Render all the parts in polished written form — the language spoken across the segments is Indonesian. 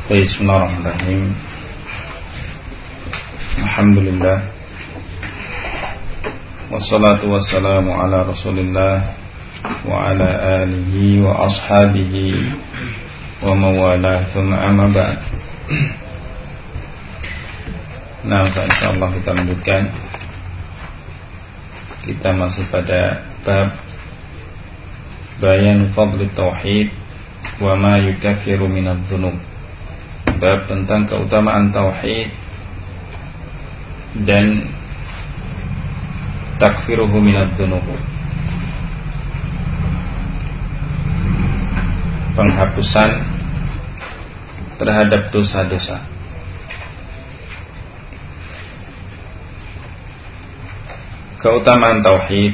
Bismillahirrahmanirrahim. Alhamdulillah. Wassalatu wassalamu ala Rasulillah wa ala alihi wa ashabihi wa mawalah, thumma amma ba'd. Nah, insyaallah kita lanjutkan. Kita masih pada bab bayan fadli tauhid wa ma yukaffiru minadz dzunub. Bab tentang keutamaan tauhid dan takfiruhu minadz dzunub, penghapusan terhadap dosa-dosa. Keutamaan tauhid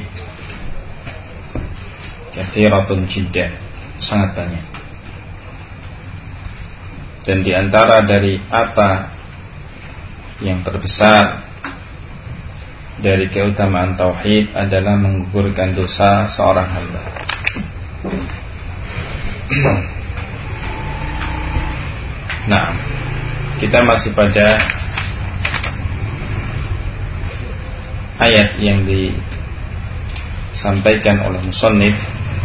kathiratun jiddan, sangat banyak. Dan di antara dari apa yang terbesar dari keutamaan tauhid adalah menggugurkan dosa seorang hamba. Nah, kita masih pada ayat yang disampaikan oleh musannif,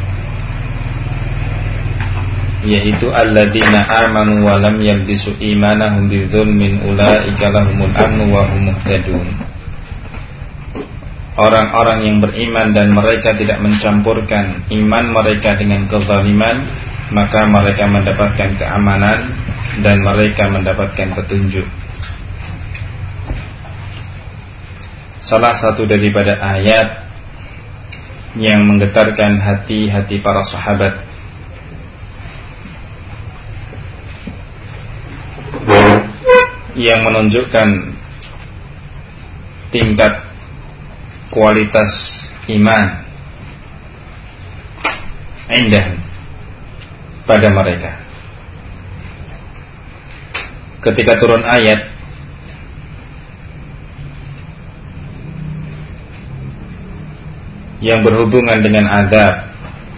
yaitu alladzina amanu wa lam yalbisu imanahum bidzulmin ulaika lahumul amnu wa hum muhtadun. Orang-orang yang beriman dan mereka tidak mencampurkan iman mereka dengan kezaliman, maka mereka mendapatkan keamanan dan mereka mendapatkan petunjuk. Salah satu daripada ayat yang menggetarkan hati-hati para sahabat yang menunjukkan tingkat kualitas iman indah pada mereka. Ketika turun ayat yang berhubungan dengan azab,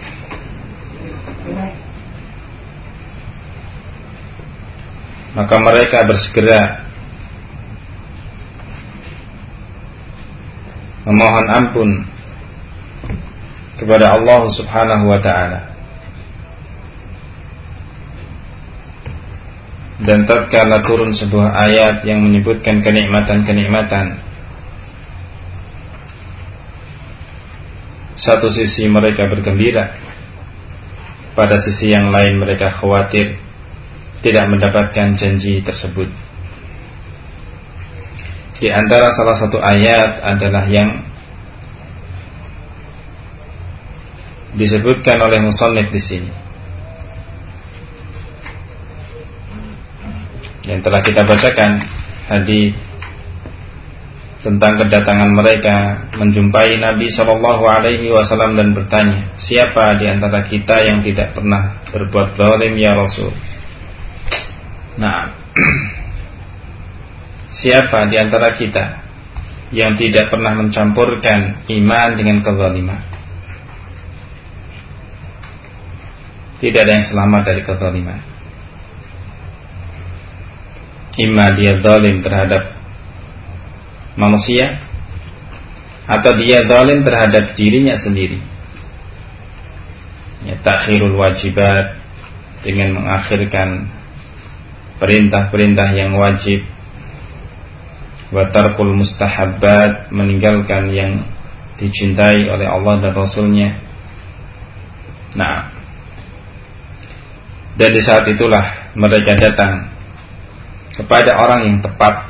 maka mereka bersegera memohon ampun kepada Allah Subhanahu wa ta'ala. Dan tatkala turun sebuah ayat yang menyebutkan kenikmatan-kenikmatan, satu sisi mereka bergembira, pada sisi yang lain mereka khawatir tidak mendapatkan janji tersebut. Di antara salah satu ayat adalah yang disebutkan oleh musannif di sini, yang telah kita bacakan hadis tentang kedatangan mereka menjumpai Nabi SAW dan bertanya, siapa di antara kita yang tidak pernah berbuat zalim ya Rasul? Nah, siapa di antara kita yang tidak pernah mencampurkan iman dengan kezaliman? Tidak ada yang selamat dari kezaliman. Imma dia zalim terhadap manusia, atau dia zalim terhadap dirinya sendiri. Ya, takhirul wajibat, dengan mengakhirkan perintah-perintah yang wajib, wa tarkul mustahabbat, meninggalkan yang dicintai oleh Allah dan Rasulnya. Nah, dan di saat itulah mereka datang kepada orang yang tepat,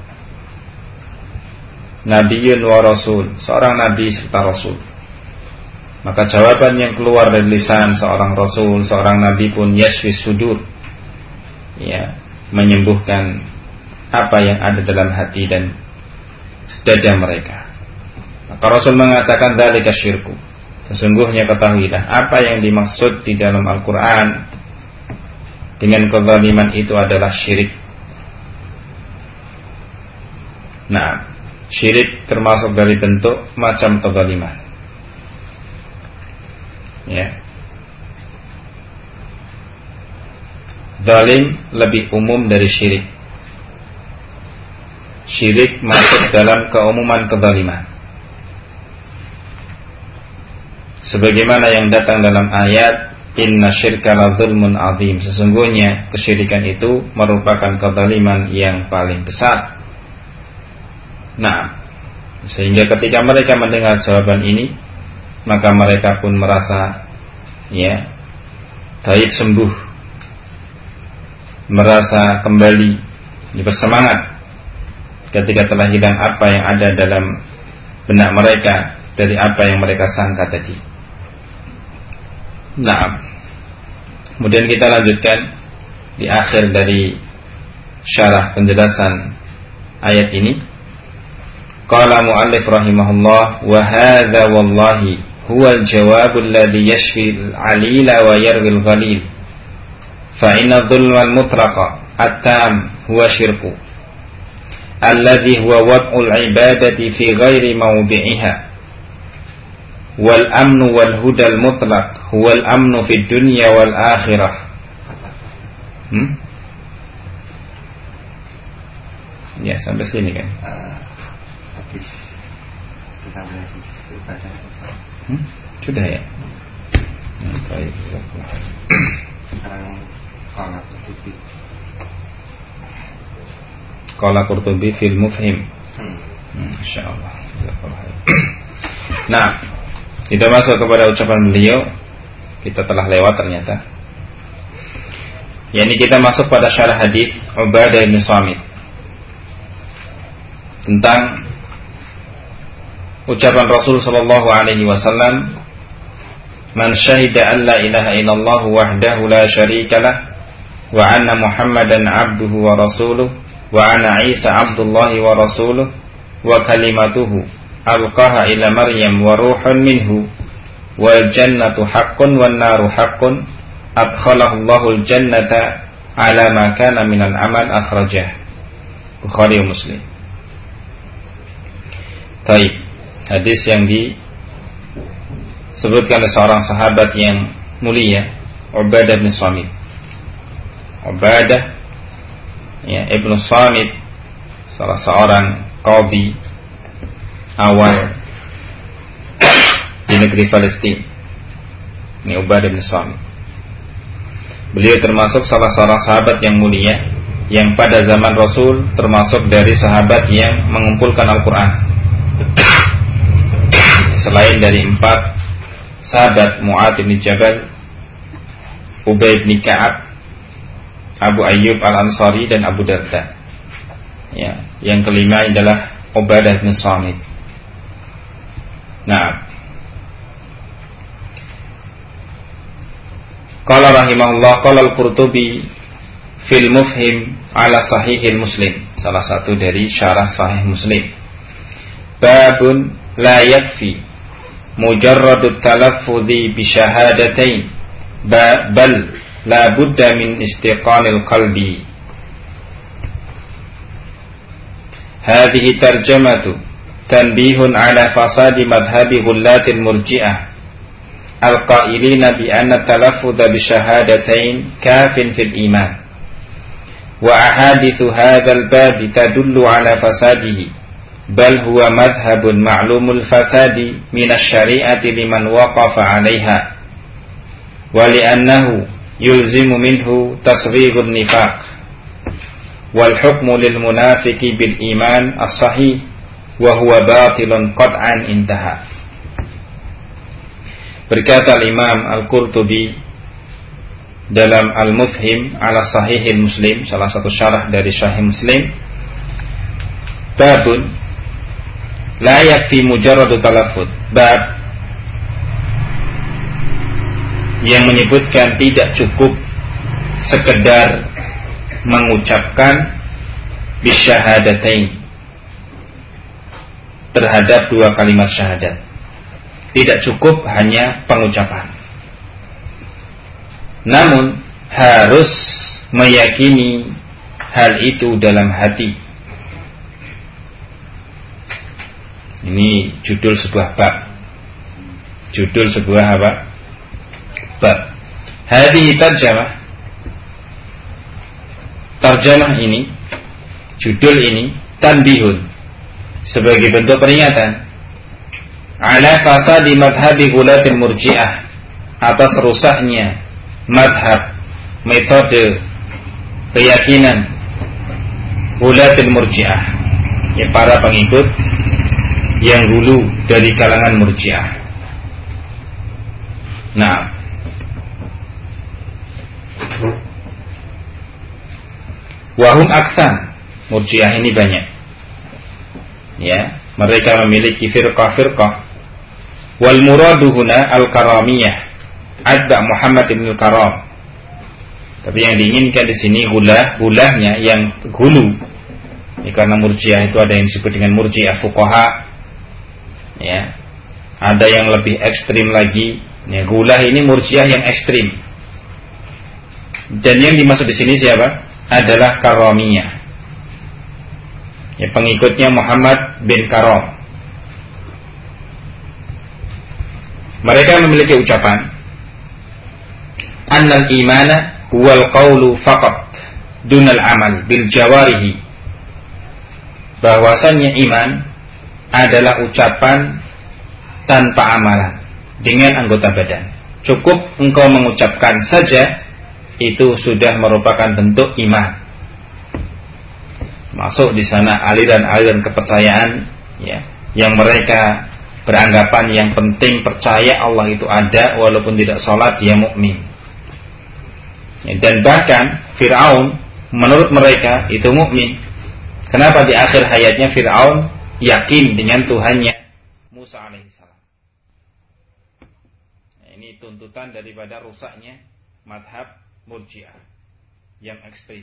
Nabiyyun wa Rasul, seorang Nabi serta Rasul. Maka jawaban yang keluar dari lisan seorang Rasul, seorang Nabi pun yashfi sudur, ya, menyembuhkan apa yang ada dalam hati dan dada mereka. Maka Rasul mengatakan dzalika syirku, sesungguhnya ketahuilah apa yang dimaksud di dalam Al-Quran dengan kezaliman itu adalah syirik. Nah, syirik termasuk dari bentuk macam kezaliman. Ya. zalim lebih umum dari syirik. Syirik masuk dalam keumuman kezaliman, sebagaimana yang datang dalam ayat inna syirka la zulmun azim, sesungguhnya kesyirikan itu merupakan kezaliman yang paling besar. Nah, sehingga ketika mereka mendengar jawaban ini, maka mereka pun merasa taib sembuh, merasa kembali bersemangat ketika telah hilang apa yang ada dalam benak mereka dari apa yang mereka sangka tadi. Nah, kemudian kita lanjutkan di akhir dari syarah penjelasan ayat ini. Qala muallif rahimahullah, wa hadza wallahi huwa al-jawab alladhi yashfi al-alila wa yarwi al-ghalil. Fa inna dhulma al-mutlaqa at-tam huwa syirku alladhi huwa wad'ul ibadati fi ghairi mawdi'iha. Wal amnu wal hudal mutlaq huwal amnu fid dunya wal akhirah. Ya, sampai sini kan? Sudah ya? Baik. Qala Qurtubi fil Mufhim. Insyaallah. Nah, kita masuk kepada ucapan beliau. Kita telah lewat ternyata. Yani kita masuk pada syarah hadis Ubadah bin Samit tentang ucapan Rasul sallallahu alaihi wasallam, "Man syahida an la ilaha illallah wahdahu la syarikalah wa anna Muhammadan abduhu wa rasuluh wa anna Isa abdullahi wa rasuluh wa kalimatuhu alqaha ila Maryam wa ruhun minhu wal jannatu haqqun wan naru haqqun adkhalahu Allahul jannata ala ma kana minal amal akhrajah." Bukhari wa Muslim. Baik, hadis yang disebutkan oleh seorang sahabat yang mulia, Ubadah bin Samit. Ubadah Ibn Samit, salah seorang qadhi awal di negeri Palestina. Ini Ubadah bin Samit. Beliau termasuk salah seorang sahabat yang mulia, yang pada zaman Rasul termasuk dari sahabat yang mengumpulkan Al-Quran. Selain dari 4 sahabat, Mu'adz bin Jabal, Ubay bin Ka'ab, Abu Ayyub Al-Ansari, dan Abu Darda. Yang kelima adalah Ubadah bin Samit. Nah, qala rahimahullah, qala Al-Qurtubi fil Mufhim ala Sahihil Muslim, salah satu dari syarah Sahih Muslim. Babun la yakfi mujarradut talaffudhi bi syahadatain bal la budda min istiqanil qalbi. Hadhihi tarjamatu tanbihun ala fasadi madhhabi ghullatil murji'ah al-qailina bi anna talaffudha bi syahadatain kafin fil iman. Wa ahadithu hadzal bab tadullu ala fasadihi, bal huwa madhhabun ma'lumul fasadi minasy syari'ati liman waqafa 'alaiha, wa li'annahu yulzimu minhu tasghighun nifaq wal hukmu lil munafiqi bil iman as-sahih wa huwa batilun qat'an intaha. Berkata Imam Al-Qurtubi dalam Al-Mufhim ala Sahihil Muslim, salah satu syarah dari Sahih Muslim, babun la yakfi mujarradu talaffuz, bab yang menyebutkan tidak cukup sekedar mengucapkan bisyahadatain terhadap 2 kalimat syahadat. Tidak cukup hanya pengucapan, namun harus meyakini hal itu dalam hati. Ini judul sebuah bab. Judul sebuah apa? Bab. Hadhihi tarjamah. tarjamah ini, judul ini, tanbihun, sebagai bentuk peringatan ala fasadi madhabi ghulatil murji'ah, atas rusaknya madhab, metode, keyakinan ghulatil murji'ah, ya para pengikut yang hulu dari kalangan murji'ah. Nah, wahum aksan, murji'ah ini banyak. Ya, mereka memiliki firqah-firqah. Wal muradu huna al-karamiyah, adba Muhammad ibn Karam. Tapi yang diinginkan di sini gulahnya yang hulu. Ya, karena murji'ah itu ada yang disebut dengan murji'ah fuqaha. Ya. Ada yang lebih ekstrim lagi. Ya, gulah ini murji'ah yang ekstrim. Dan yang dimaksud di sini siapa? Adalah karamiyah. Ya, pengikutnya Muhammad bin Karam. Mereka memiliki ucapan annal imana huwal qawlu faqat dunal amal bil jawarihi, bahwasannya iman adalah ucapan tanpa amalan dengan anggota badan. Cukup engkau mengucapkan saja, itu sudah merupakan bentuk iman. Masuk di sana aliran-aliran kepercayaan, ya, yang mereka beranggapan yang penting percaya Allah itu ada, walaupun tidak sholat dia mukmin. Ya, dan bahkan Fir'aun menurut mereka itu mukmin. Kenapa di akhir hayatnya Fir'aun yakin dengan Tuhannya Musa alaihissalam? Nah, ini tuntutan daripada rusaknya madhab murji'ah yang ekstrim.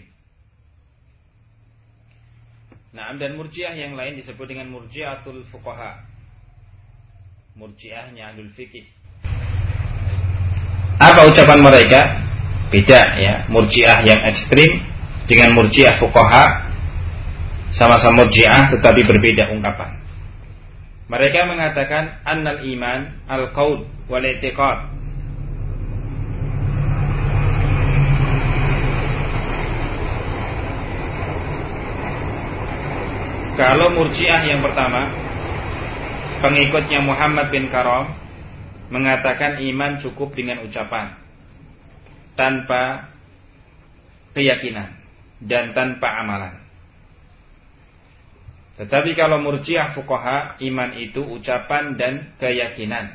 Nah, dan murji'ah yang lain disebut dengan murji'atul fuqaha, murji'ahnya ahlul fikih. Apa ucapan mereka? Beda, ya. Murji'ah yang ekstrim dengan murji'ah fuqaha, sama-sama murji'ah tetapi berbeda ungkapan. Mereka mengatakan annal iman al-qaul wal i'tiqad. Kalau murji'ah yang pertama, pengikutnya Muhammad bin Karam, mengatakan iman cukup dengan ucapan tanpa keyakinan dan tanpa amalan. Tetapi kalau murji'ah fuqaha, iman itu ucapan dan keyakinan.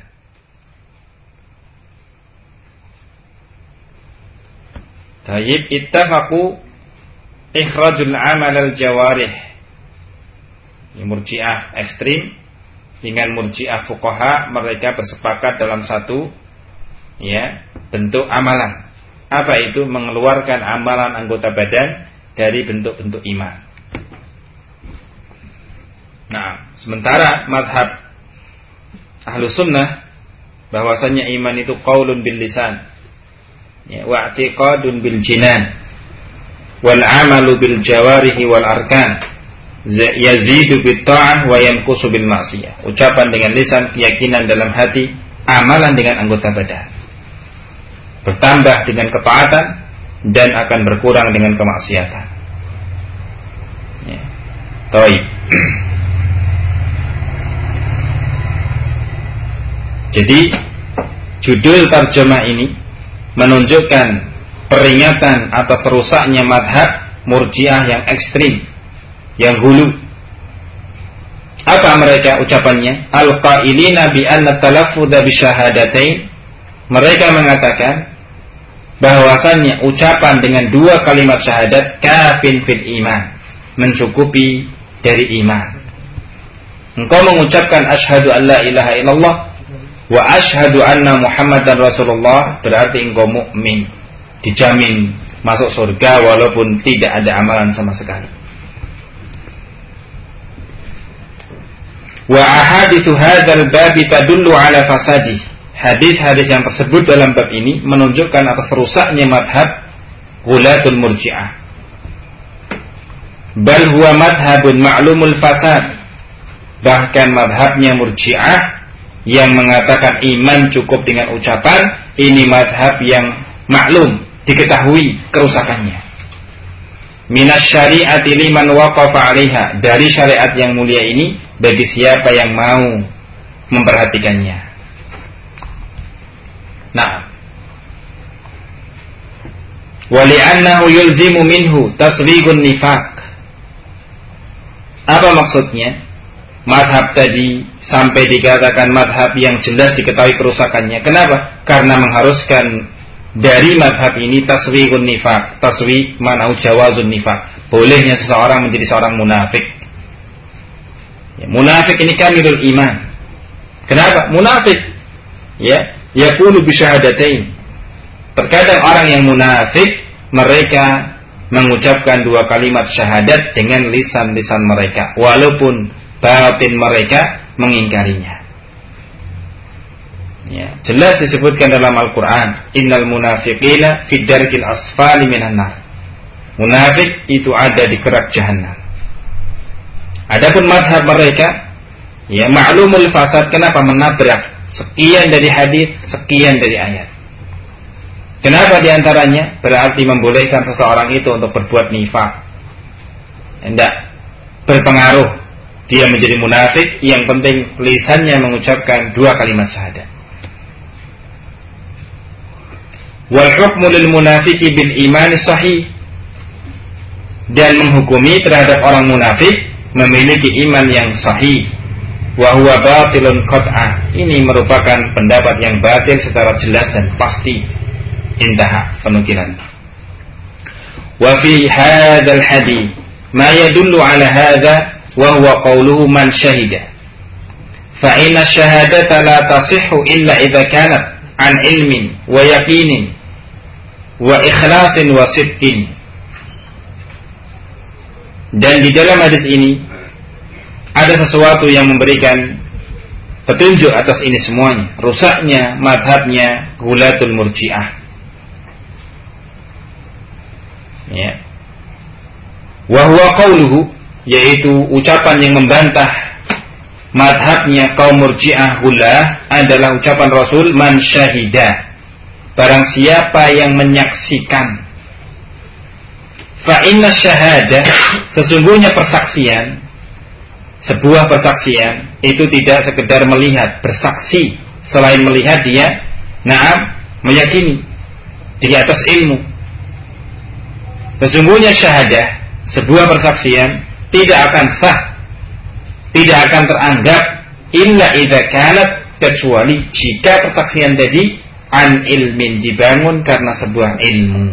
Tayyib ittafaqu ikhrajul amal al-jawarih. Murji'ah ekstrim dengan murji'ah fuqaha, mereka bersepakat dalam satu, ya, bentuk amalan. Apa itu? Mengeluarkan amalan anggota badan dari bentuk-bentuk iman. Nah, sementara madhab Ahlus Sunnah bahwasanya iman itu qaulun bil lisan, ya, wa i'tiqadun bil jinan, wal amalu bil jawarihi wal arkan, yazidu bit ta'ah wa yanqusu bil ma'siyah. Ucapan dengan lisan, keyakinan dalam hati, amalan dengan anggota badan. Bertambah dengan ketaatan dan akan berkurang dengan kemaksiatan. Ya. Baik. Jadi judul tarjemah ini menunjukkan peringatan atas rusaknya madhab murji'ah yang ekstrim, yang hulu. Apa mereka ucapannya? Al-qailina bi anna talaffudha bi syahadatain. Mereka mengatakan bahwasannya ucapan dengan dua kalimat syahadat kafin fil iman, mencukupi dari iman. Engkau mengucapkan asyhadu an la ilaha illallah wa asyhadu anna Muhammadan Rasulullah, berarti engkau mukmin, dijamin masuk surga walaupun tidak ada amalan sama sekali. Wa ahadithu hadzal bab tadullu ala fasadi. Hadis-hadis yang tersebut dalam bab ini menunjukkan atas rusaknya madhab ghulatul murji'ah. Bal huwa madhabun ma'lumul fasad. Bahkan madhabnya murji'ah yang mengatakan iman cukup dengan ucapan, ini madhab yang maklum, diketahui kerusakannya. minas syari'ati liman waqafa 'alaiha, dari syariat yang mulia ini bagi siapa yang mau memperhatikannya. Nah, wa li'annahu yulzimu minhu taswigun nifaq. Apa maksudnya? Madhab tadi sampai dikatakan madhab yang jelas diketahui kerusakannya. Kenapa? Karena mengharuskan dari madhab ini taswigun nifaq. Taswi manau jawazun nifaq, bolehnya seseorang menjadi seorang munafik. Ya, munafik ini kamilul iman. Kenapa? Munafik yaqulu bi syahadatain. Terkadang orang yang munafik mereka mengucapkan dua kalimat syahadat dengan lisan-lisan mereka, walaupun batin mereka mengingkarinya. Ya, jelas disebutkan dalam Al-Quran, innal munafiqina fid darkil asfali minan nar. Munafik itu ada di kerak jahanam. Adapun madhab mereka, ya ma'lumul fasad, kenapa menabrak sekian dari hadis, sekian dari ayat. Kenapa diantaranya? Berarti membolehkan seseorang itu untuk berbuat nifaq. Tidak berpengaruh dia menjadi munafik, yang penting lisannya mengucapkan dua kalimat syahadat. Wal hukmu lil munafiqi bil iman sahih, dan menghukumi terhadap orang munafik memiliki iman yang sahih. Wa huwa batilun qat'a, ini merupakan pendapat yang batil secara jelas dan pasti. Intaha penukilan. Wa fi hadzal hadits ma yadullu ala hadza wa huwa qawluhu man syahida. Fa inna syahadata la tasihhu illa idza kanat an ilmin wa yaqinin wa ikhlasin wa sidqin. Dan di dalam hadis ini ada sesuatu yang memberikan petunjuk atas ini semuanya. Rusaknya madhabnya Ghulatul Murji'ah. Ya. Wa huwa qawluhu, yaitu ucapan yang membantah madhabnya kaum Murji'ah Ghulah adalah ucapan Rasul, man syahida, barang siapa yang menyaksikan. Fa inna syahadah, sesungguhnya persaksian, sebuah persaksian itu tidak sekedar melihat, bersaksi selain melihat dia meyakini di atas ilmu. Sesungguhnya syahadah, sebuah persaksian tidak akan sah, tidak akan teranggap illa idza kanat, kecuali jika persaksian tadi an ilmin, dibangun karena sebuah ilmu.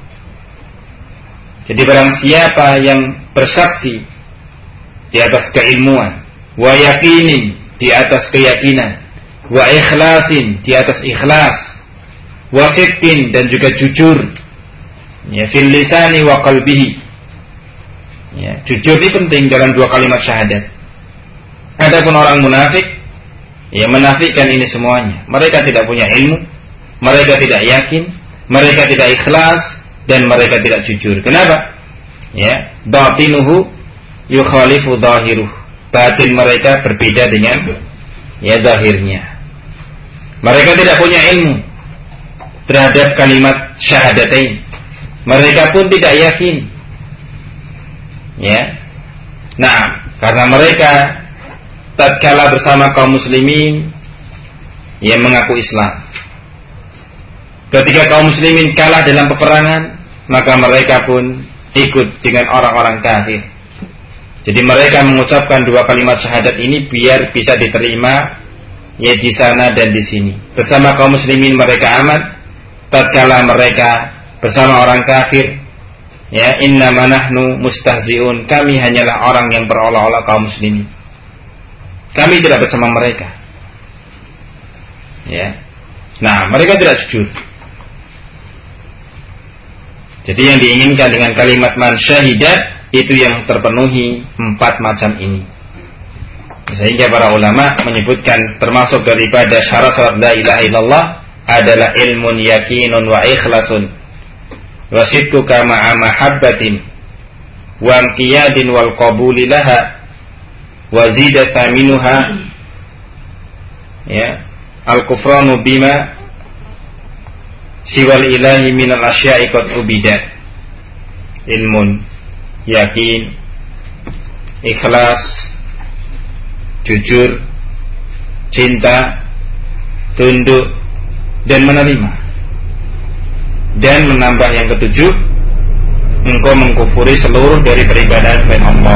Jadi barang siapa yang bersaksi di atas keilmuan, wa yaqinin, di atas keyakinan, wa ikhlasin, di atas ikhlas, wa sidqin, dan juga jujur, ya fil lisani wa qalbihi. Ya, jujur ini penting dalam dua kalimat syahadat. Adapun orang munafik, ya menafikan ini semuanya. Mereka tidak punya ilmu, mereka tidak yakin, mereka tidak ikhlas, dan mereka tidak jujur. Kenapa? Ya, batinuhu yukhalifu zahiruh. Batin mereka berbeda dengan ya zahirnya. Mereka tidak punya ilmu terhadap kalimat syahadatain. Mereka pun tidak yakin. Ya. Nah, karena mereka tatkala bersama kaum muslimin yang mengaku Islam, ketika kaum muslimin kalah dalam peperangan, maka mereka pun ikut dengan orang-orang kafir. Jadi mereka mengucapkan dua kalimat syahadat ini biar bisa diterima ya di sana dan di sini. Bersama kaum muslimin mereka aman, tatkala mereka bersama orang kafir, ya innama nahnu mustahzi'un, kami hanyalah orang yang berolah-olah kaum muslimin. Kami tidak bersama mereka. Ya. Nah, mereka tidak jujur. Jadi yang diinginkan dengan kalimat man syahidah itu yang terpenuhi empat macam ini. Sehingga para ulama menyebutkan termasuk daripada syarat-syarat la ilaha illallah adalah ilmun yakinun wa ikhlasun wa sidquka ma'a mahabbatin wa inqiyadin wal qabuli laha wa zidata minuha ya al-kufranu bima siwal ilahi minal asya'i qad ubidat. Ilmun yakin, ikhlas, jujur, cinta, tunduk, dan menerima. Dan menambah yang ketujuh, engkau mengkufuri seluruh dari peribadahan selain Allah.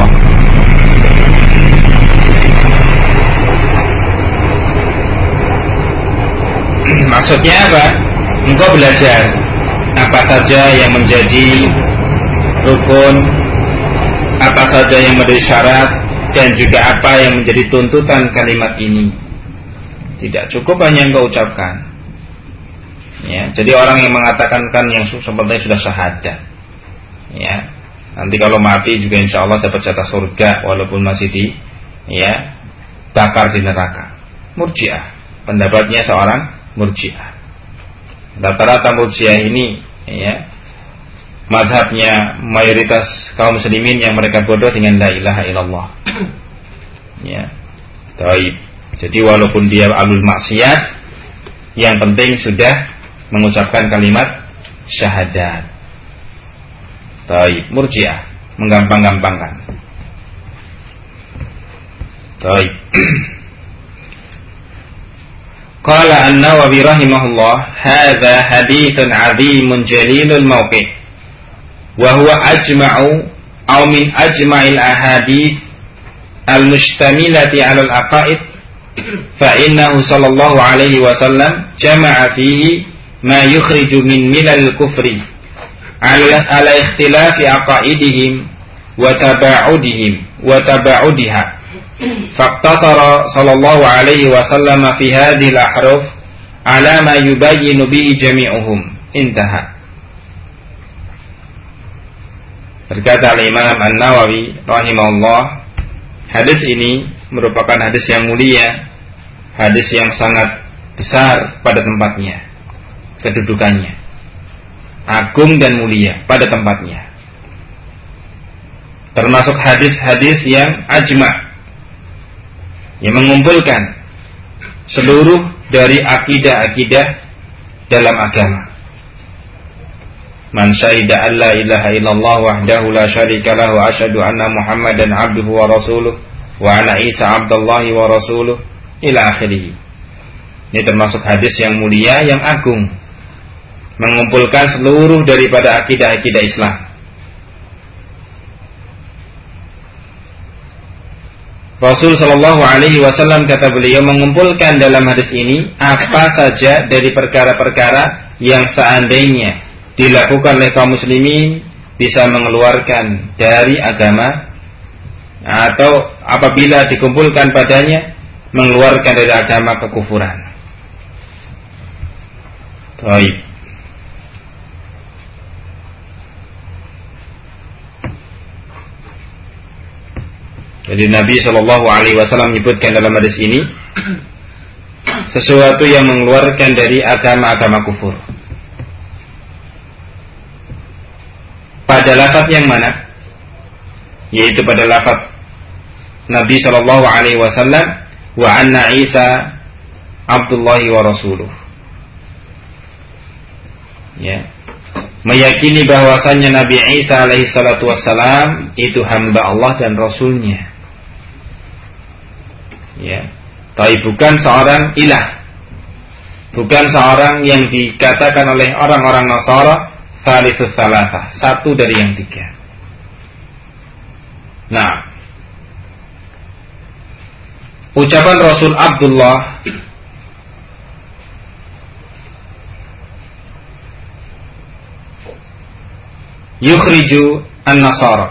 Maksudnya apa? Engkau belajar apa saja yang menjadi rukun, apa saja yang menjadi syarat, dan juga apa yang menjadi tuntutan kalimat ini. Tidak cukup hanya engkau ucapkan. Ya, jadi orang yang mengatakan kan yang sepertinya sudah syahadat. Ya, nanti kalau mati juga insya Allah dapat jatah surga walaupun masih bakar di neraka. Murji'ah, pendapatnya seorang Murji'ah. Rata-rata Murji'ah ini, mazhabnya mayoritas kaum muslimin yang mereka bodoh dengan la ilaha illallah. Ya, taib. Jadi walaupun dia alul maksiat, yang penting sudah mengucapkan kalimat syahadat. Taib, Murji'ah, menggampang-gampangkan. Taib. Qala An-Nawawi rahimahullah, hadza haditsun 'azimun jalilul mawqi' wa huwa ajma'u aw min ajma'il ahadits al-mustamilati 'ala al-aqaid fa innahu sallallahu alaihi wasallam jama'a fihi ma yukhriju min milal kufri 'ala ikhtilafi aqaidihim wa taba'udihim wa taba'udiha. Faqtasara sallallahu alaihi wasallam fi hadhihi al-ahruf ala ma yubayyinu bihi jami'uhum. Intaha. Berkata Imam An-Nawawi rahimahullah, hadis ini merupakan hadis yang mulia, hadis yang sangat besar pada tempatnya, kedudukannya agung dan mulia pada tempatnya. Termasuk hadis-hadis yang ajma', yang mengumpulkan seluruh dari akidah-akidah dalam agama. Man syahida an la ilaha illallah wahdahu la syarika lahu wa asyhadu anna Muhammadan abduhu wa rasuluh wa anna Isa abdullahi wa rasuluh ila akhirih. Ini termasuk hadis yang mulia, yang agung, mengumpulkan seluruh daripada akidah-akidah Islam. Rasul sallallahu alaihi wasallam, kata beliau, mengumpulkan dalam hadis ini apa saja dari perkara-perkara yang seandainya dilakukan oleh kaum muslimin bisa mengeluarkan dari agama, atau apabila dikumpulkan padanya mengeluarkan dari agama kekufuran. Baik. Jadi Nabi SAW menyebutkan dalam hadis ini sesuatu yang mengeluarkan dari agama-agama kufur. Pada lafaz yang mana? Yaitu pada lafaz Nabi SAW, wa anna Isa Abdullahi wa Rasuluh. Ya, meyakini bahwasannya Nabi Isa alaihi salatu wassalam itu hamba Allah dan Rasulnya. Ya, tapi bukan seorang ilah, bukan seorang yang dikatakan oleh orang-orang Nasara Tsalitsats Tsalatsa, satu dari yang tiga. Nah, ucapan Rasul Abdullah yukhriju an-Nasara,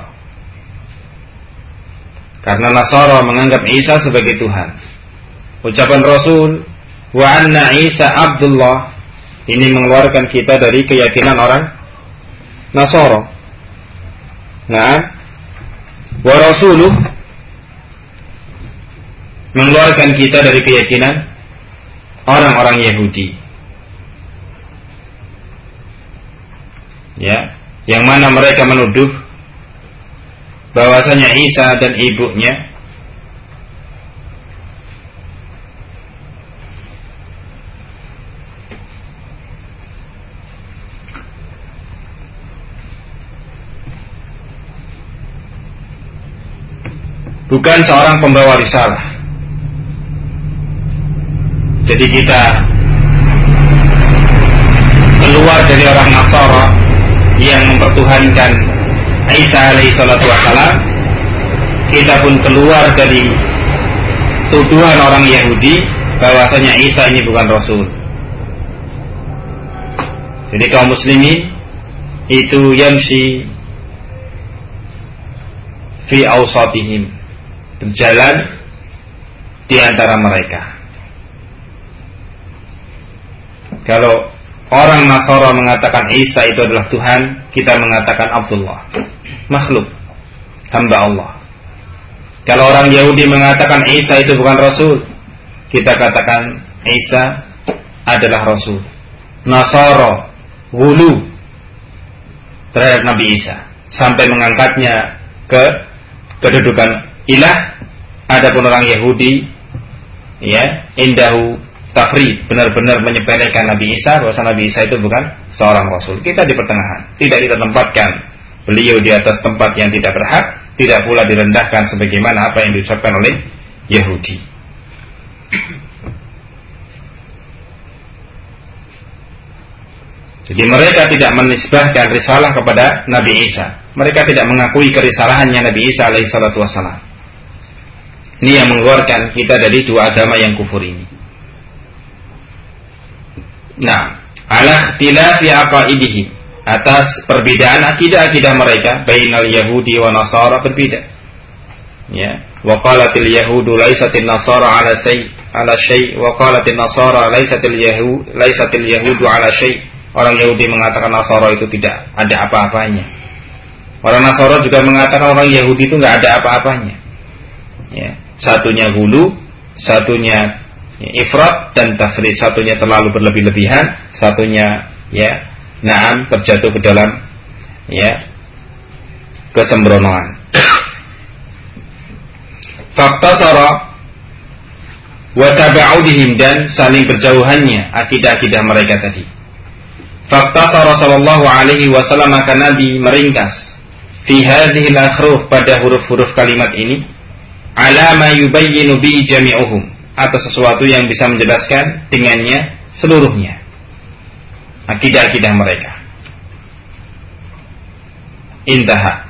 karena Nasara menganggap Isa sebagai Tuhan. Ucapan Rasul wa anna Isa Abdullah ini mengeluarkan kita dari keyakinan orang Nasara. Nah, wa Rasuluh mengeluarkan kita dari keyakinan orang-orang Yahudi. Ya, yang mana mereka menuduh bahwasanya Isa dan ibunya bukan seorang pembawa risalah. Jadi kita keluar dari orang Nasara yang mempertuhankan Isa alaihi salatu wassalam, kita pun keluar dari tuduhan orang Yahudi bahwasanya Isa ini bukan Rasul. Jadi kaum muslimin itu yamshi fi awsatihim, berjalan di antara mereka. Kalau orang Nasara mengatakan Isa itu adalah Tuhan, kita mengatakan Abdullah, makhluk, hamba Allah. Kalau orang Yahudi mengatakan Isa itu bukan Rasul, kita katakan Isa adalah Rasul. Nasara gulu terhadap Nabi Isa sampai mengangkatnya ke kedudukan ilah. Adapun orang Yahudi, ya, indahu tafrid, benar-benar menyepelekan Nabi Isa, bahwa Nabi Isa itu bukan seorang Rasul. Kita di pertengahan, tidak kita tempatkan beliau di atas tempat yang tidak berhak, tidak pula direndahkan sebagaimana apa yang diucapkan oleh Yahudi. Jadi mereka tidak menisbahkan risalah kepada Nabi Isa. Mereka tidak mengakui kerisalahannya Nabi Isa alaihi salatu wassalam. Ini yang mengeluarkan kita dari dua agama yang kufur ini. Nah, ala ikhtilafi aqaidihim, atas perbedaan akidah-akidah mereka, bainal yahudi wa nasara, berbeda. Ya, wa qalatil yahudu laisatin nasara ala syai' wa qalatin nasara laisatil yahudu ala syai'. Orang Yahudi mengatakan Nasara itu tidak ada apa-apanya. Orang Nasara juga mengatakan orang Yahudi itu enggak ada apa-apanya. Ya, satunya hulu, satunya ifrat dan tafrid, satunya terlalu berlebih-lebihan, satunya ya, na'am, terjatuh ke dalam ya kesembronoan. Faktasara wa taba'udihim, dan saling berjauhannya akidah-akidah mereka tadi. Faktasara sallallahu alaihi wasallam, maka Nabi meringkas fi hadhil akhruf, pada huruf-huruf kalimat ini, ala ma yubayyinu bi jami'uhum, atas sesuatu yang bisa menjelaskan dengannya seluruhnya akidah-akidah mereka. Intaha.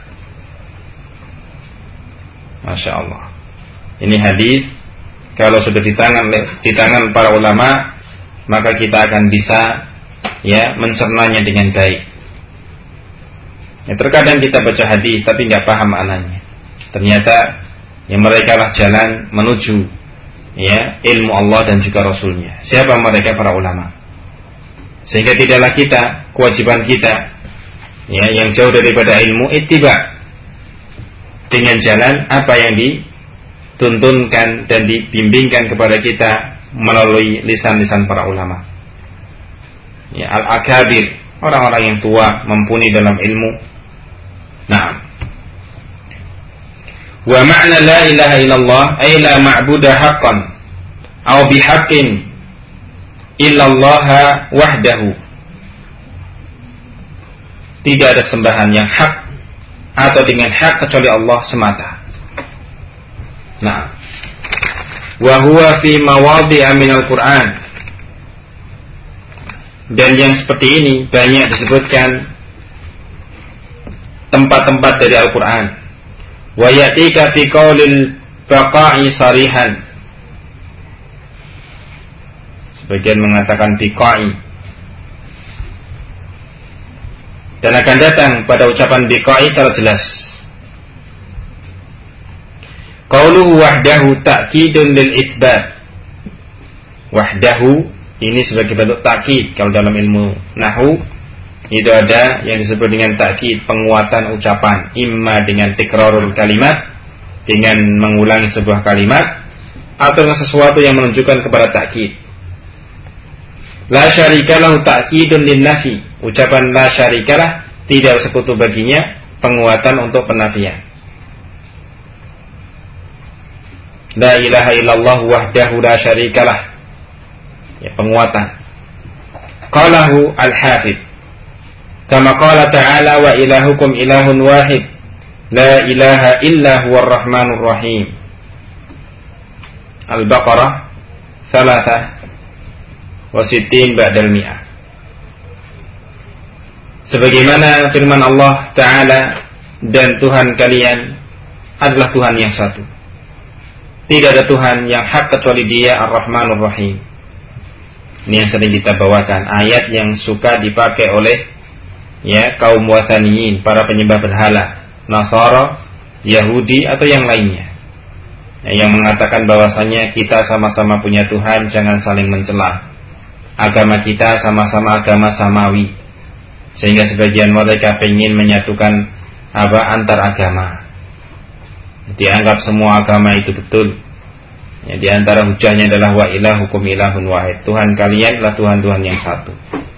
Masya Allah. Ini hadis kalau sudah di tangan para ulama, maka kita akan bisa ya mencernanya dengan baik. Ya, terkadang kita baca hadis tapi nggak paham maknanya. Ternyata yang mereka lah jalan menuju ya ilmu Allah dan juga Rasulnya. Siapa mereka? Para ulama. Sehingga tidaklah kita, kewajiban kita ya yang jauh daripada ilmu, ittiba dengan jalan apa yang dituntunkan dan dibimbingkan kepada kita melalui lisan-lisan para ulama. Ya, al-akabir, orang-orang yang tua, mumpuni dalam ilmu. Nah, wa ma'na la ilaha illallah ay la ma'buda haqqan aw bihaqqin illallah wahdahu. Tidak ada sembahan yang hak atau dengan hak kecuali Allah semata. Nah, wa huwa fi mawadhi'a minal Qur'an, dan yang seperti ini banyak disebutkan tempat-tempat dari Al-Quran. Wa yatika fi qaulil baqa'i sarihan, sebagian mengatakan biqa'i, dan akan datang pada ucapan biqa'i secara jelas. Qauluhu wahdahu ta'kidun lil itsbat. Wahdahu ini sebagai bentuk takkid. Kalau dalam ilmu nahwu itu ada yang disebut dengan takkid, penguatan ucapan, imma dengan tikrarul kalimat, dengan mengulangi sebuah kalimat, atau dengan sesuatu yang menunjukkan kepada takkid. La syarikalahu ta'kidun lin nafi. Ucapan la syarikalah, tidak sekutu baginya, penguatan untuk penafian. La ilaha illallah wahdahu la syarikalah, ya, penguatan. Qalahu al-Hafidz, kama qala ta'ala wa ilahukum ilahun wahid la ilaha illa huwar rahmanur rahim. Al-Baqarah 63 ba'dal mi'ah. Sebagaimana firman Allah Ta'ala, dan Tuhan kalian adalah Tuhan yang satu. Tidak ada Tuhan yang hak kecuali Dia, Ar-Rahmanur Rahim. Ini yang sering kita bawakan, ayat yang suka dipakai oleh kaum wathaniyin, para penyembah berhala, Nasara, Yahudi atau yang lainnya, yang mengatakan bahwasanya kita sama-sama punya Tuhan, jangan saling mencela. Agama kita sama-sama agama samawi, sehingga sebagian mereka ingin menyatukan antar agama. Dianggap semua agama itu betul. Di antara hujahnya adalah wa ilahukum ilahun wahid. Tuhan kalian adalah Tuhan yang satu.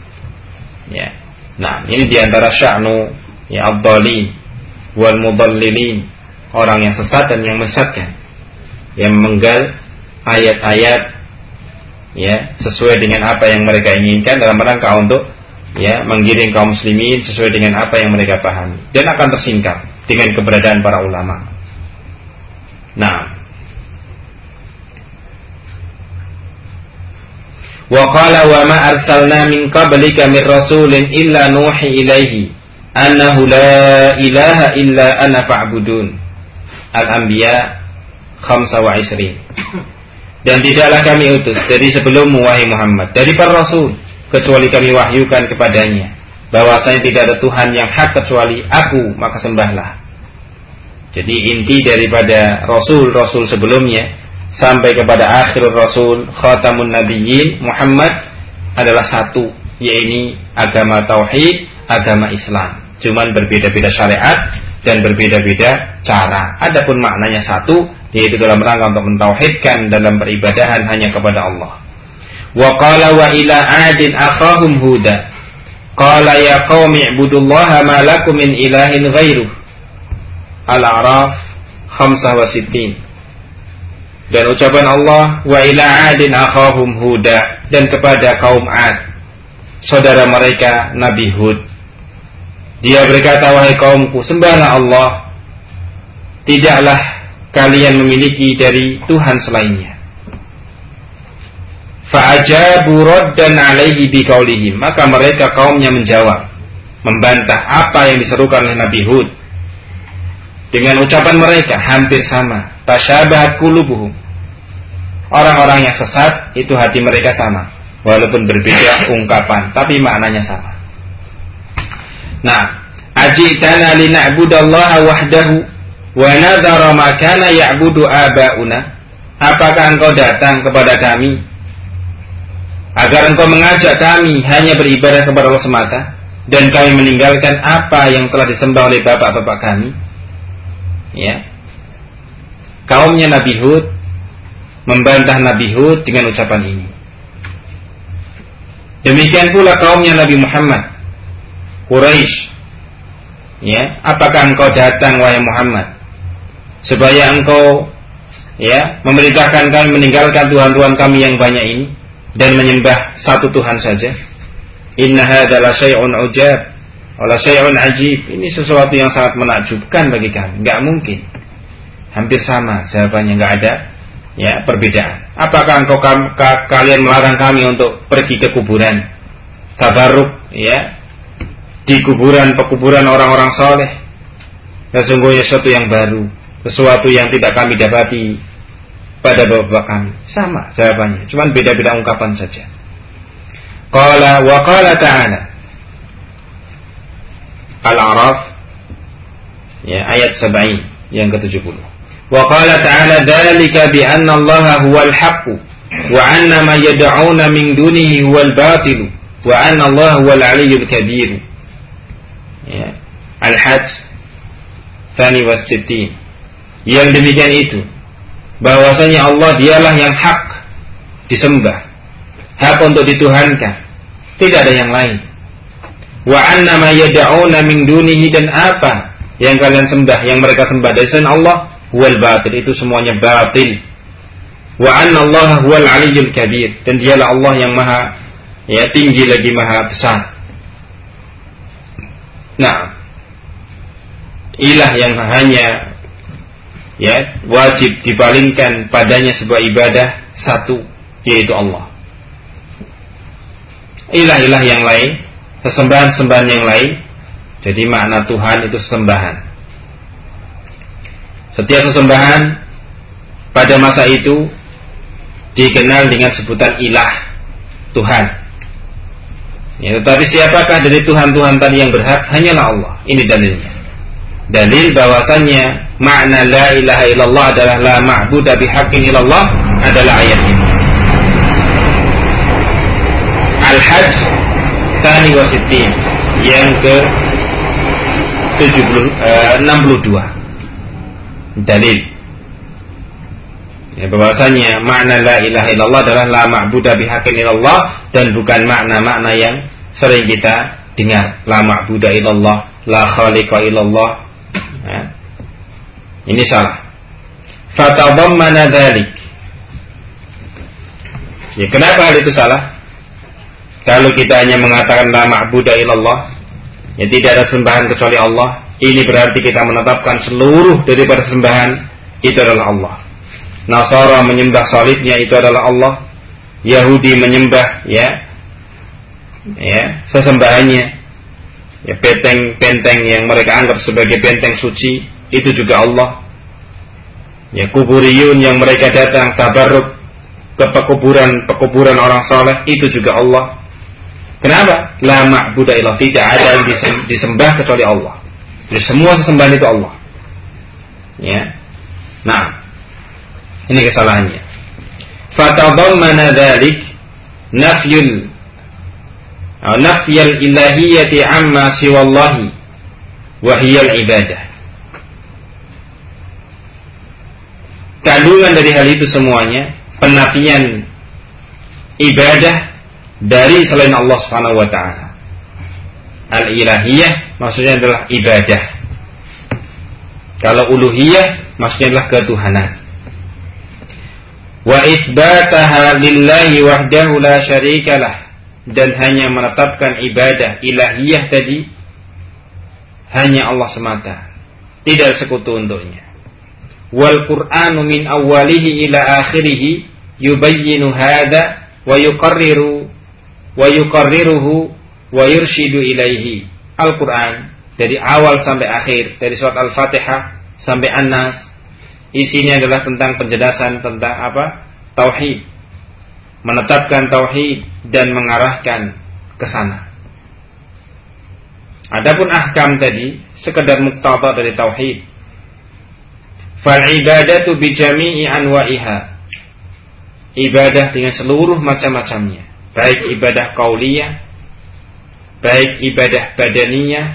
Nah, ini di antara sya'nu ad-dhalin wal mudallilin, orang yang sesat dan yang menyesatkan, yang menggal ayat-ayat sesuai dengan apa yang mereka inginkan dalam rangka untuk menggiring kaum muslimin sesuai dengan apa yang mereka pahami, dan akan tersingkap dengan keberadaan para ulama. Nah, wa qala wa ma arsalna min qablika min rasulin illa nuhi ilaihi annahu la ilaha illa ana fa'budun. Al-Anbiya 25. Dan tidaklah kami utus dari sebelummu wahai Muhammad dari para rasul kecuali kami wahyukan kepadanya bahwasanya tidak ada Tuhan yang hak kecuali aku, maka sembahlah. Jadi inti daripada rasul-rasul sebelumnya sampai kepada akhir rasul khatamun nabiyyin Muhammad adalah satu, yaitu agama tauhid, agama Islam. Cuman berbeda-beda syariat dan berbeda-beda cara. Adapun maknanya satu, yaitu dalam rangka untuk mentauhidkan dalam peribadahan hanya kepada Allah. Wa qala wa ila 'adin akhahum huda qala ya qaumi ibudullaha ma lakum min ilahin ghairuh. Al-A'raf 65. Dan ucapan Allah wa ila 'adin akhahum huda, dan kepada kaum 'Ad saudara mereka Nabi Hud, dia berkata, wahai kaumku, sembahlah Allah, tidaklah kalian memiliki dari Tuhan selainnya. Fa'ajabu raddan 'alaihi biqaulihim, maka mereka kaumnya menjawab, membantah apa yang diserukan oleh Nabi Hud dengan ucapan mereka hampir sama. Tasyabahat qulubuhum, orang-orang yang sesat itu hati mereka sama, walaupun berbeda ungkapan tapi maknanya sama. Nah, ajitana lina'budallaha wahdahu wa nadhara ma kana ya'budu aba'una. Apakah engkau datang kepada kami agar engkau mengajak kami hanya beribadah kepada Allah semata, dan kami meninggalkan apa yang telah disembah oleh bapak-bapak kami? Kaumnya Nabi Hud membantah Nabi Hud dengan ucapan ini. Demikian pula kaumnya Nabi Muhammad, Quraisy. Apakah engkau datang wahai Muhammad supaya engkau memerintahkan kami meninggalkan tuhan-tuhan kami yang banyak ini dan menyembah satu Tuhan saja? Inna hadza la syai'un ujab wa la syai'un ajib. Ini sesuatu yang sangat menakjubkan bagi kami. Enggak mungkin. Hampir sama jawabannya, enggak ada perbedaan. Apakah engkau kalian melarang kami untuk pergi ke kuburan, tabarruk di kuburan-pekuburan orang-orang saleh? Sesungguhnya sesuatu yang baru, sesuatu yang tidak kami dapati pada bapak kami. Sama jawabannya, cuman beda-beda ungkapan saja. Qala wa qala ta'ala, Al-A'raf ayat 70 yang ke-70. Wa qala ta'ala dzalika bi anna Allaha huwal haqq wa anna ma yad'una min dunihi huwal batil wa anna Allaha huwal 'aliyyul kabir. Al-Hajj 62. Yang demikian itu bahwasanya Allah dialah yang hak disembah, hak untuk dituhankan, tidak ada yang lain. Wa anna ma yad'una min dunihi, dan apa yang kalian sembah, yang mereka sembah dari selain Allah, huwal batil, itu semuanya batil. Wa anna Allah huwal 'aliyyul kabir, dan dialah Allah yang maha tinggi lagi maha besar. Nah, ilah yang hanya wajib dipalingkan padanya sebuah ibadah satu, yaitu Allah. Ilah-ilah yang lain, sesembahan-sembahan yang lain, jadi makna Tuhan itu sesembahan. Setiap sesembahan pada masa itu dikenal dengan sebutan ilah, Tuhan. Ya, tetapi siapakah dari Tuhan-Tuhan tadi yang berhak? Hanyalah Allah. Ini dalilnya. Dalil bahwasannya makna la ilaha illallah adalah la ma'buda bihaqqin illallah adalah ayat ini. Al-Hajj Tsani wa Sittin, yang ke 62. Dalil bahwasanya makna la ilaha illallah adalah la ma'buda bihaqqin illallah, dan bukan makna-makna yang sering kita dengar, la ma'buda illallah, la khaliqa illallah. Ini salah. Fatadammana dzalik. Ya, kenapa hal itu salah? Kalau kita hanya mengatakan la ma'buda illallah, ya tidak ada sembahan kecuali Allah, ini berarti kita menetapkan seluruh daripada sembahan itu adalah Allah. Nasara menyembah salibnya itu adalah Allah. Yahudi menyembah sesembahannya, benteng-benteng yang mereka anggap sebagai benteng suci itu juga Allah. Kuburiyun yang mereka datang tabarruk ke pekuburan orang saleh itu juga Allah. Kenapa? La ma'buda illallah, tidak ada yang disembah kecuali Allah. Jadi semua sesembahan itu Allah. Nah, ini kesalahannya. Fatadammana dzalik nafyal ilahiyyati amma siwallahi wa hiyal ibadah. Kandungan dari hal itu semuanya penafian ibadah dari selain Allah Subhanahu wa taala. Al-ilahiyah maksudnya adalah ibadah. Kalau uluhiyah maksudnya adalah ketuhanan. Wa itsbataha lillahi wahdahu la syarikalah, dan hanya menetapkan ibadah ilahiyah tadi hanya Allah semata, tidak sekutu untuknya. Wal Qur'anu min awwalihi ila akhirih yubayyinu hadza wa yuqarriruhu wa yurshidu ilaihi. Al-Qur'an dari awal sampai akhir, dari surat Al-Fatihah sampai An-Nas, isinya adalah tentang penjelasan tentang tauhid, menetapkan tauhid dan mengarahkan ke sana. Adapun ahkam tadi sekedar muqtada dari tauhid. Fal ibadatu bi jami'i anwa'iha, ibadah dengan seluruh macam-macamnya, baik ibadah qauliyah, baik ibadah badaniyah,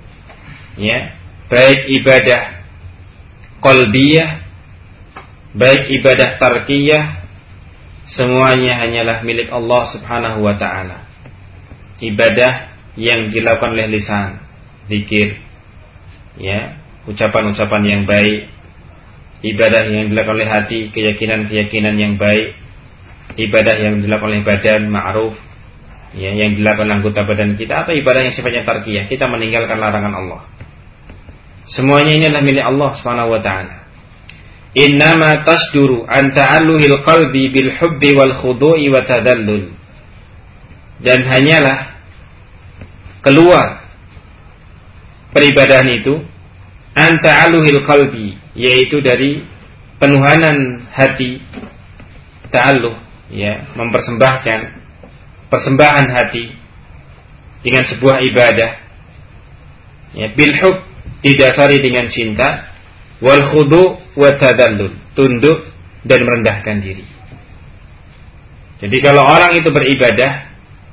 baik ibadah qalbiyah, baik ibadah tarkiyah, semuanya hanyalah milik Allah Subhanahu wa ta'ala. Ibadah yang dilakukan oleh lisan, zikir, ucapan-ucapan yang baik. Ibadah yang dilakukan oleh hati, keyakinan-keyakinan yang baik. Ibadah yang dilakukan oleh badan, ma'ruf, yang dilakukan anggota badan kita, atau ibadah yang sifatnya tarkiyah, kita meninggalkan larangan Allah. Semuanya ini adalah milik Allah Subhanahu wa ta'ala. Innama tasduru an ta'alluhil qalbi bil hubbi wal khudu'i wa tadallul. Dan hanyalah keluar peribadahan itu an ta'alluhil qalbi, yaitu dari penuhanan hati, ta'alluh, mempersembahkan persembahan hati dengan sebuah ibadah, bil hub, didasari dengan cinta, wal khudu' wa tadallul, tunduk dan merendahkan diri. Jadi kalau orang itu beribadah,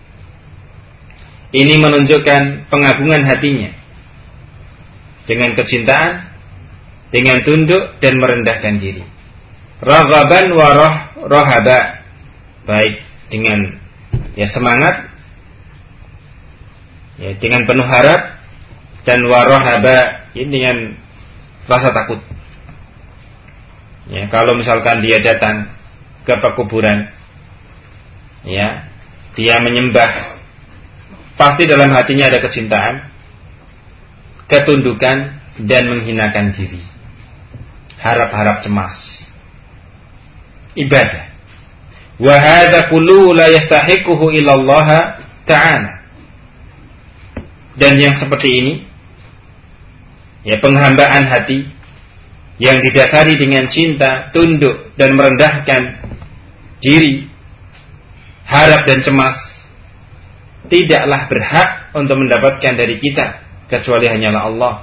ini menunjukkan pengagungan hatinya dengan kecintaan, dengan tunduk dan merendahkan diri. Raghaban wa rahaba, baik dengan semangat, dengan penuh harap, dan wa rahaba, dengan rasa takut. Kalau misalkan dia datang ke pekuburan, dia menyembah, pasti dalam hatinya ada kecintaan, ketundukan, dan menghinakan diri. Harap-harap cemas. Ibadah. Wa hadza kullu la yastahiquhu illa Allah Ta'ala. Dan yang seperti ini, ya, penghambaan hati yang didasari dengan cinta, tunduk dan merendahkan diri, harap dan cemas, tidaklah berhak untuk mendapatkan dari kita kecuali hanyalah Allah.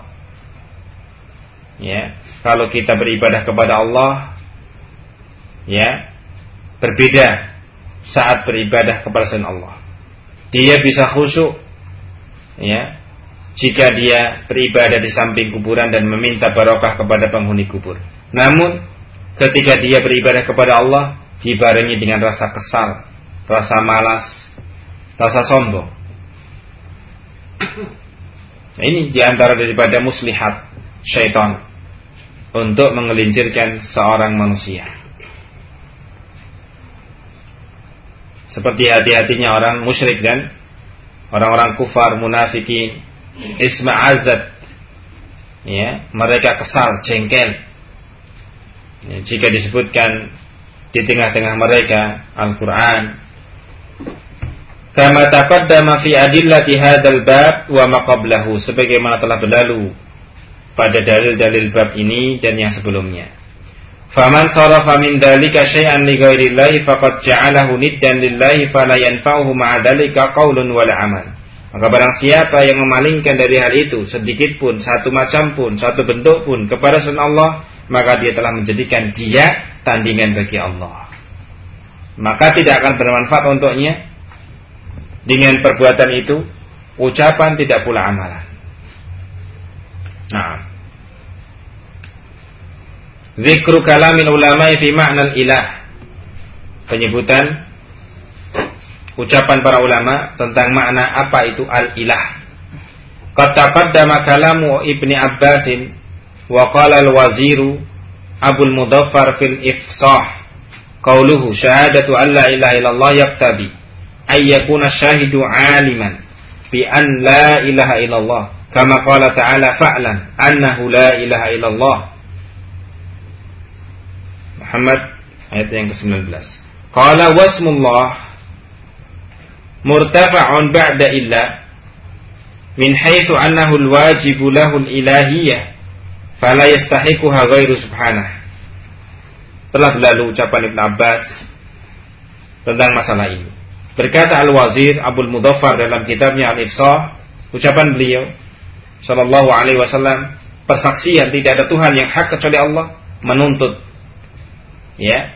Ya, kalau kita beribadah kepada Allah, ya, berbeda saat beribadah kepada selain Allah. Dia bisa khusyuk, ya, jika dia beribadah di samping kuburan dan meminta barokah kepada penghuni kubur. Namun ketika dia beribadah kepada Allah dibarengi dengan rasa kesal, rasa malas, rasa sombong. Nah, ini diantara daripada muslihat syaitan untuk menggelincirkan seorang manusia. Seperti hati-hatinya orang musyrik dan orang-orang kufar, munafikin, isma'azat, ya, mereka kesal, jengkel, ya, jika disebutkan di tengah-tengah mereka Al-Quran. Kama taqaddama fi adillati hadzal bab wa ma qablahu, sebagaimana telah berlalu pada dalil-dalil bab ini dan yang sebelumnya. Faman sarafa min dzalika syai'an li ghairillahi faqad ja'alahu niddan lillahi fala yanfa'uhu ma'a dzalika qaulun wala amal. Maka barang siapa yang memalingkan dari hal itu sedikit pun, satu macam pun, satu bentuk pun kepada selain Allah, maka dia telah menjadikan dia tandingan bagi Allah. Maka tidak akan bermanfaat untuknya dengan perbuatan itu, ucapan tidak pula amalan. Nah, zikru kalamin ulama'i fi ma'nal ilah, penyebutan ucapan para ulama tentang makna apa itu al-ilah. Qad taqaddama kalamu Ibni Abbasin wa qala al-waziru Abul Mudaffar fil ifsah qauluhu syahadatu an la ilaha illallah yaqtadi ay yakuna syahidu aliman bi an la ilaha illallah kama qala ta'ala fa'lan annahu la ilaha illallah. Muhammad ayat yang ke-19. Qala wasmullah murtafa'un ba'da illa min haitsu annahu al-wajibu lahu al-ilahiyyah fala yastahiquha ghairu subhanahu. Telah berlalu ucapan Ibn Abbas tentang masalah ini. Berkata Al-Wazir Abul Mudaffar dalam kitabnya Al-Ifsah, ucapan beliau sallallahu alaihi wasallam, persaksian tidak ada Tuhan yang hak kecuali Allah, menuntut, ya,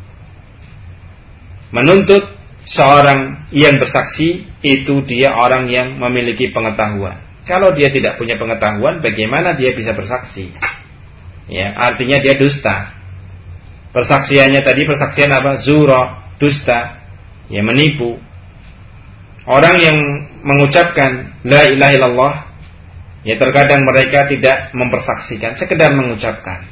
menuntut seorang yang bersaksi itu dia orang yang memiliki pengetahuan. Kalau dia tidak punya pengetahuan, bagaimana dia bisa bersaksi? Ya, artinya dia dusta. Persaksiannya tadi persaksian apa? Zura, dusta, ya, menipu. Orang yang mengucapkan la ilaha illallah, ya, terkadang mereka tidak mempersaksikan, sekedar mengucapkan.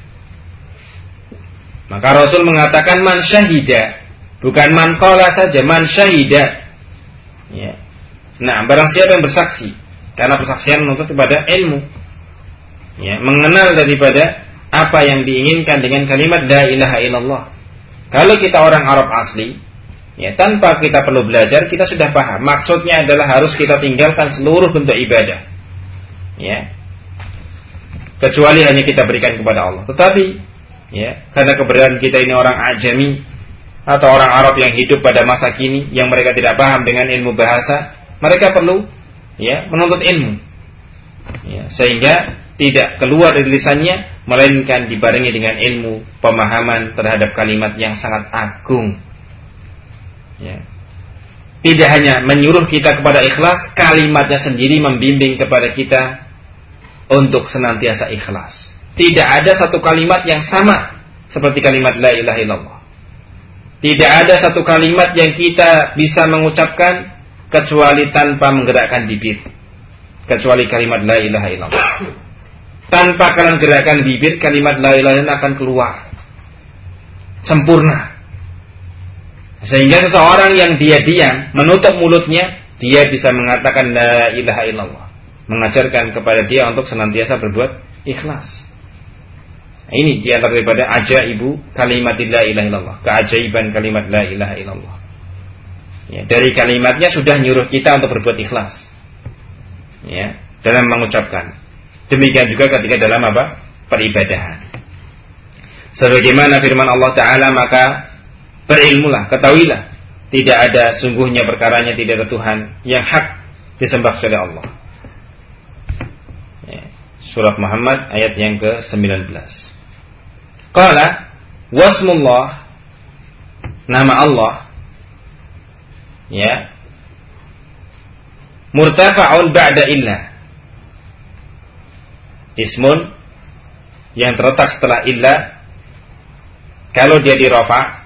Maka Rasul mengatakan man syahida, bukan man qala saja, man syahida. Ya. Nah, barang siapa yang bersaksi, karena persaksian menuntut kepada ilmu, ya, mengenal daripada apa yang diinginkan dengan kalimat la ilaha illallah. Kalau kita orang Arab asli, ya, tanpa kita perlu belajar, kita sudah paham. Maksudnya adalah harus kita tinggalkan seluruh bentuk ibadah, ya, kecuali hanya kita berikan kepada Allah. Tetapi, ya, karena keberadaan kita ini orang ajami atau orang Arab yang hidup pada masa kini, yang mereka tidak paham dengan ilmu bahasa, mereka perlu, ya, menuntut ilmu, ya, sehingga tidak keluar dari lisannya melainkan dibarengi dengan ilmu, pemahaman terhadap kalimat yang sangat agung, ya. Tidak hanya menyuruh kita kepada ikhlas, kalimatnya sendiri membimbing kepada kita untuk senantiasa ikhlas. Tidak ada satu kalimat yang sama seperti kalimat la ilaha illallah. Tidak ada satu kalimat yang kita bisa mengucapkan kecuali tanpa menggerakkan bibir, kecuali kalimat la ilaha illallah. Tanpa kalian gerakkan bibir, kalimat la ilaha illallah akan keluar sempurna. Sehingga seseorang yang dia diam, menutup mulutnya, dia bisa mengatakan la ilaha illallah, mengajarkan kepada dia untuk senantiasa berbuat ikhlas. Nah, ini di antara daripada ajaibu kalimat la ilaha illallah, keajaiban kalimat la ilaha illallah. Ya, dari kalimatnya sudah nyuruh kita untuk berbuat ikhlas. Ya, dalam mengucapkan. Demikian juga ketika dalam apa? Peribadahan. Sebagaimana firman Allah Ta'ala, maka berilmulah, ketahuilah, tidak ada sungguhnya perkaranya, tidak ada Tuhan yang hak disembah kecuali Allah. Ya. Surat Muhammad ayat yang ke-19. Qala wasmullah, nama Allah, ya, murtafa'un ba'da illa, ismun yang terletak setelah illa. Kalau dia dirafa,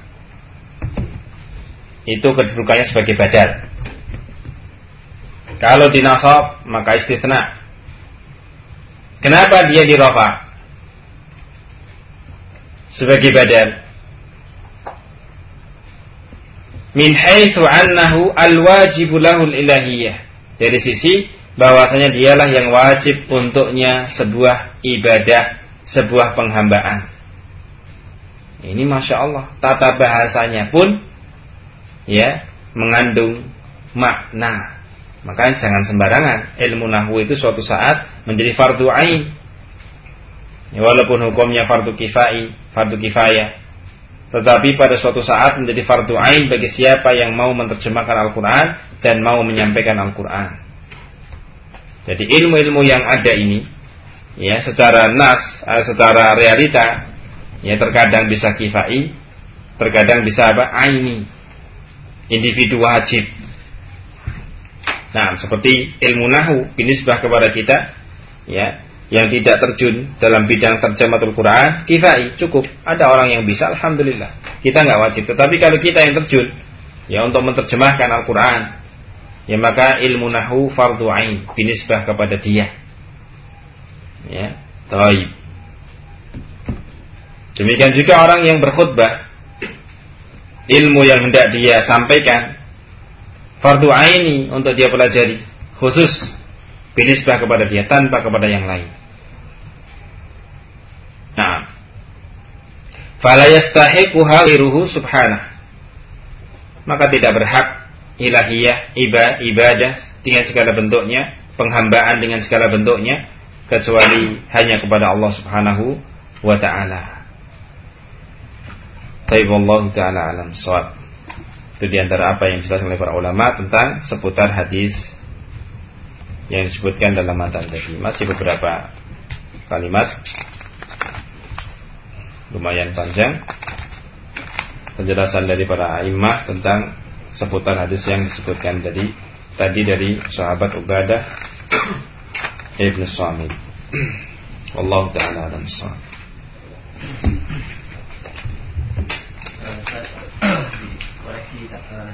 itu kedudukannya sebagai badal. Kalau dinasab, maka istitsna. Kenapa dia dirafa sebagai badal? Min haitsu annahu alwajibu lahul ilahiyah, dari sisi bahwasanya dialah yang wajib untuknya sebuah ibadah, sebuah penghambaan. Ini Masya Allah, tata bahasanya pun ya mengandung makna. Maka jangan sembarangan. Ilmu nahwu itu suatu saat menjadi fardu ain. Ya, walaupun hukumnya fardu kifayah, tetapi pada suatu saat menjadi fardu ain bagi siapa yang mau menerjemahkan Al-Quran dan mau menyampaikan Al-Quran. Jadi ilmu-ilmu yang ada ini, ya, secara secara realita, ya, terkadang bisa kifai, terkadang bisa apa? Aini, individu wajib. Nah, seperti ilmu nahwu binisbah kepada kita, ya, yang tidak terjun dalam bidang terjematul Quran, kifai, cukup. Ada orang yang bisa, alhamdulillah. Kita nggak wajib. Tetapi kalau kita yang terjun, ya, untuk menerjemahkan Al-Quran, ya, maka ilmu nahwu fardu ain binisbah kepada dia. Ya, taib. Demikian juga orang yang berkhutbah, ilmu yang hendak dia sampaikan fardu aini untuk dia pelajari, khusus binisbah kepada dia tanpa kepada yang lain. Nah, fala yastahiqu ghairuhu subhanahu, maka tidak berhak ilahiyah, ibadah dengan segala bentuknya, penghambaan dengan segala bentuknya, kecuali hanya kepada Allah Subhanahu wa ta'ala. Taib wallahu ta'ala alam shawab. Itu diantara apa yang dijelaskan oleh para ulama tentang seputar hadis yang disebutkan dalam matan tadi. Masih beberapa kalimat lumayan panjang penjelasan dari para a'immah tentang seputar hadis yang disebutkan tadi dari sahabat Ubadah Ibn Samit. Wallahu ta'ala alam shawab. Koreksi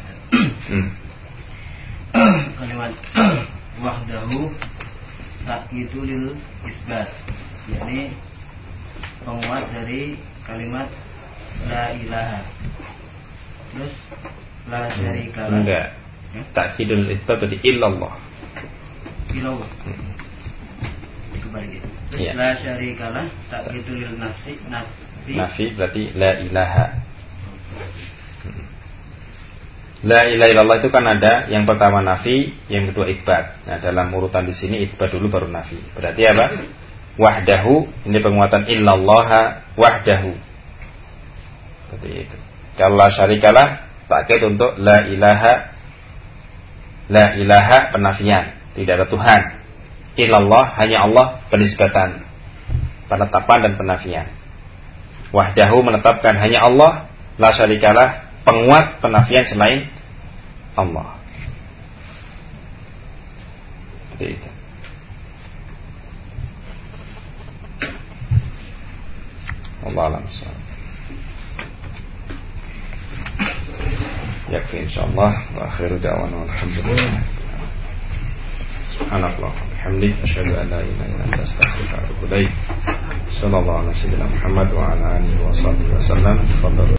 kalimat wahdahu takidu lil isbat, yakni penguat dari kalimat la ilaha. Terus la syarikalah. Enggak. Takidul isbat berarti illallah. Illallah. Kembali gitu. Ya. La syarikalah takidu lil nafi. Nafi berarti la ilaha. La ilaha illallah itu kan ada yang pertama nafi, yang kedua itsbat. Nah, dalam urutan di sini itsbat dulu baru nafi. Berarti apa? Wahdahu, ini penguatan illallaha wahdahu. Seperti itu. Kalau la syarikalah takkid untuk la ilaha penafian, tidak ada Tuhan. Illallah hanya Allah penisbatan, penetapan dan penafian. Wahdahu menetapkan hanya Allah, la syarikalah penguat penafian selain Allah. Seperti itu. Allah alam sahab. Yakfi insyaallah. Wa akhiru da'wana alhamdulillah. Subhanallah wa bihamdihi asyhadu an la ilaha illa anta astaghfiruka wa atubu ilaik. Sallallahu alaihi wa sallam Muhammad wa ala alihi wa sahbihi wasallam.